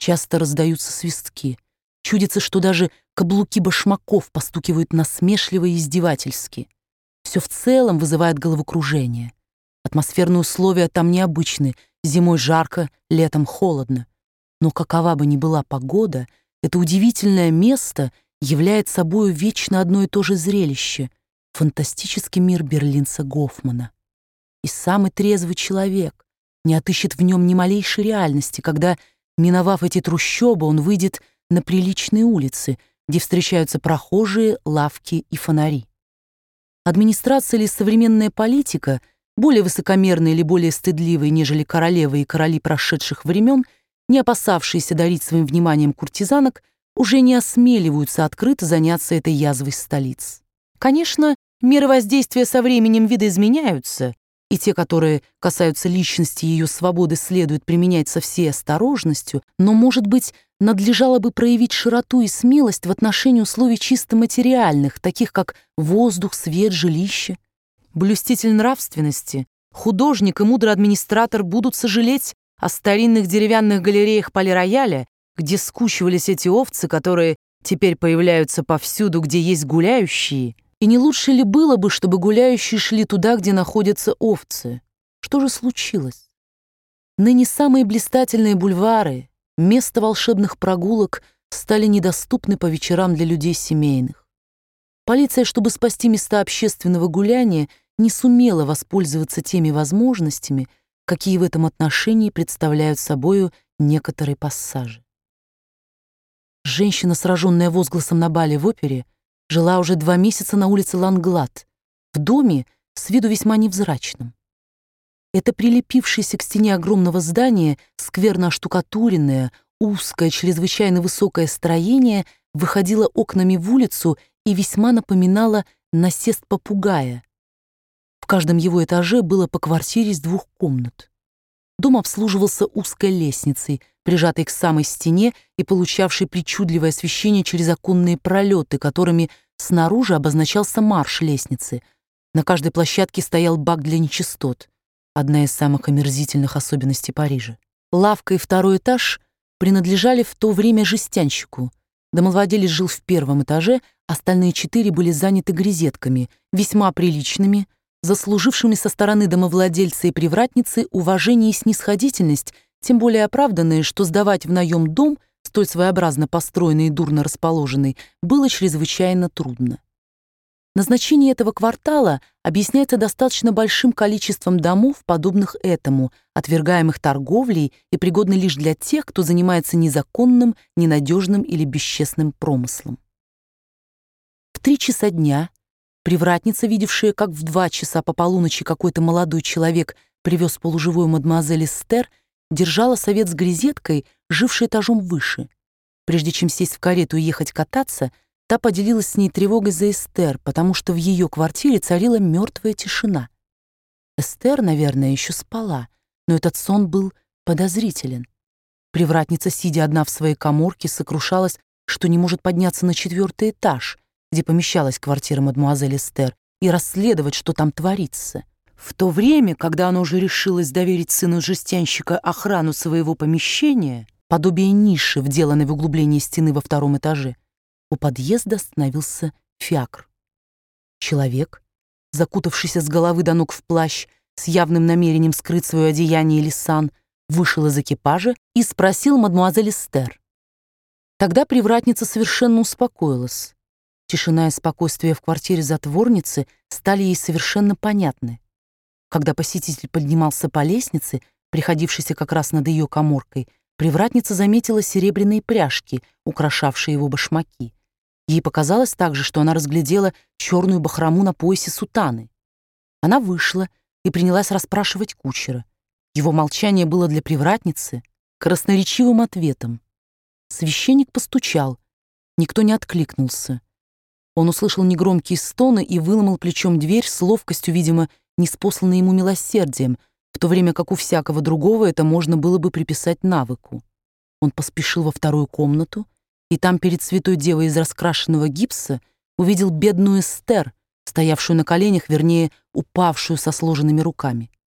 Часто раздаются свистки. Чудится, что даже каблуки башмаков постукивают насмешливо и издевательски. Все в целом вызывает головокружение. Атмосферные условия там необычны. Зимой жарко, летом холодно. Но какова бы ни была погода, это удивительное место является собою вечно одно и то же зрелище — фантастический мир берлинца Гофмана. И самый трезвый человек не отыщет в нем ни малейшей реальности, когда, миновав эти трущобы, он выйдет на приличные улицы, где встречаются прохожие, лавки и фонари. Администрация или современная политика, более высокомерные или более стыдливые, нежели королевы и короли прошедших времен, не опасавшиеся дарить своим вниманием куртизанок, уже не осмеливаются открыто заняться этой язвой столиц. Конечно, меры воздействия со временем видоизменяются, и те, которые касаются личности и ее свободы, следует применять со всей осторожностью, но, может быть, надлежало бы проявить широту и смелость в отношении условий чисто материальных, таких как воздух, свет, жилище. Блюститель нравственности, художник и мудрый администратор будут сожалеть о старинных деревянных галереях Пале-Рояля, где скучивались эти овцы, которые теперь появляются повсюду, где есть гуляющие. И не лучше ли было бы, чтобы гуляющие шли туда, где находятся овцы? Что же случилось? Ныне самые блистательные бульвары, место волшебных прогулок стали недоступны по вечерам для людей семейных. Полиция, чтобы спасти места общественного гуляния, не сумела воспользоваться теми возможностями, какие в этом отношении представляют собою некоторые пассажи. Женщина, сраженная возгласом на бале в опере, жила уже 2 месяца на улице Ланглад, в доме с виду весьма невзрачном. Это прилепившееся к стене огромного здания, скверно оштукатуренное, узкое, чрезвычайно высокое строение выходило окнами в улицу и весьма напоминало насест попугая. В каждом его этаже было по квартире из 2 комнат. Дом обслуживался узкой лестницей, прижатой к самой стене и получавшей причудливое освещение через оконные пролеты, которыми снаружи обозначался марш лестницы. На каждой площадке стоял бак для нечистот, одна из самых омерзительных особенностей Парижа. Лавка и 2-й этаж принадлежали в то время жестянщику. Домовладелец жил в 1-м этаже, остальные 4 были заняты грезетками, весьма приличными, заслужившими со стороны домовладельца и привратницы уважение и снисходительность, тем более оправданные, что сдавать в наем дом, столь своеобразно построенный и дурно расположенный, было чрезвычайно трудно. Назначение этого квартала объясняется достаточно большим количеством домов, подобных этому, отвергаемых торговлей и пригодны лишь для тех, кто занимается незаконным, ненадежным или бесчестным промыслом. В 3 часа дня привратница, видевшая, как в 2 часа по полуночи какой-то молодой человек привез полуживую мадемуазель Эстер, держала совет с грезеткой, жившей этажом выше. Прежде чем сесть в карету и ехать кататься, та поделилась с ней тревогой за Эстер, потому что в ее квартире царила мертвая тишина. Эстер, наверное, еще спала, но этот сон был подозрителен. Привратница, сидя одна в своей каморке, сокрушалась, что не может подняться на 4-й этаж, где помещалась квартира мадемуазель Эстер, и расследовать, что там творится. В то время, когда она уже решилась доверить сыну жестянщика охрану своего помещения, подобие ниши, вделанной в углубление стены во 2-м этаже, у подъезда остановился фиакр. Человек, закутавшийся с головы до ног в плащ, с явным намерением скрыть свое одеяние или сан, вышел из экипажа и спросил мадемуазель Эстер. Тогда привратница совершенно успокоилась. Тишина и спокойствие в квартире затворницы стали ей совершенно понятны. Когда посетитель поднимался по лестнице, приходившейся как раз над ее каморкой, привратница заметила серебряные пряжки, украшавшие его башмаки. Ей показалось также, что она разглядела черную бахрому на поясе сутаны. Она вышла и принялась расспрашивать кучера. Его молчание было для привратницы красноречивым ответом. Священник постучал. Никто не откликнулся. Он услышал негромкие стоны и выломал плечом дверь с ловкостью, видимо, ниспосланной ему милосердием, в то время как у всякого другого это можно было бы приписать навыку. Он поспешил во 2-ю комнату, и там перед святой девой из раскрашенного гипса увидел бедную Эстер, стоявшую на коленях, вернее, упавшую со сложенными руками.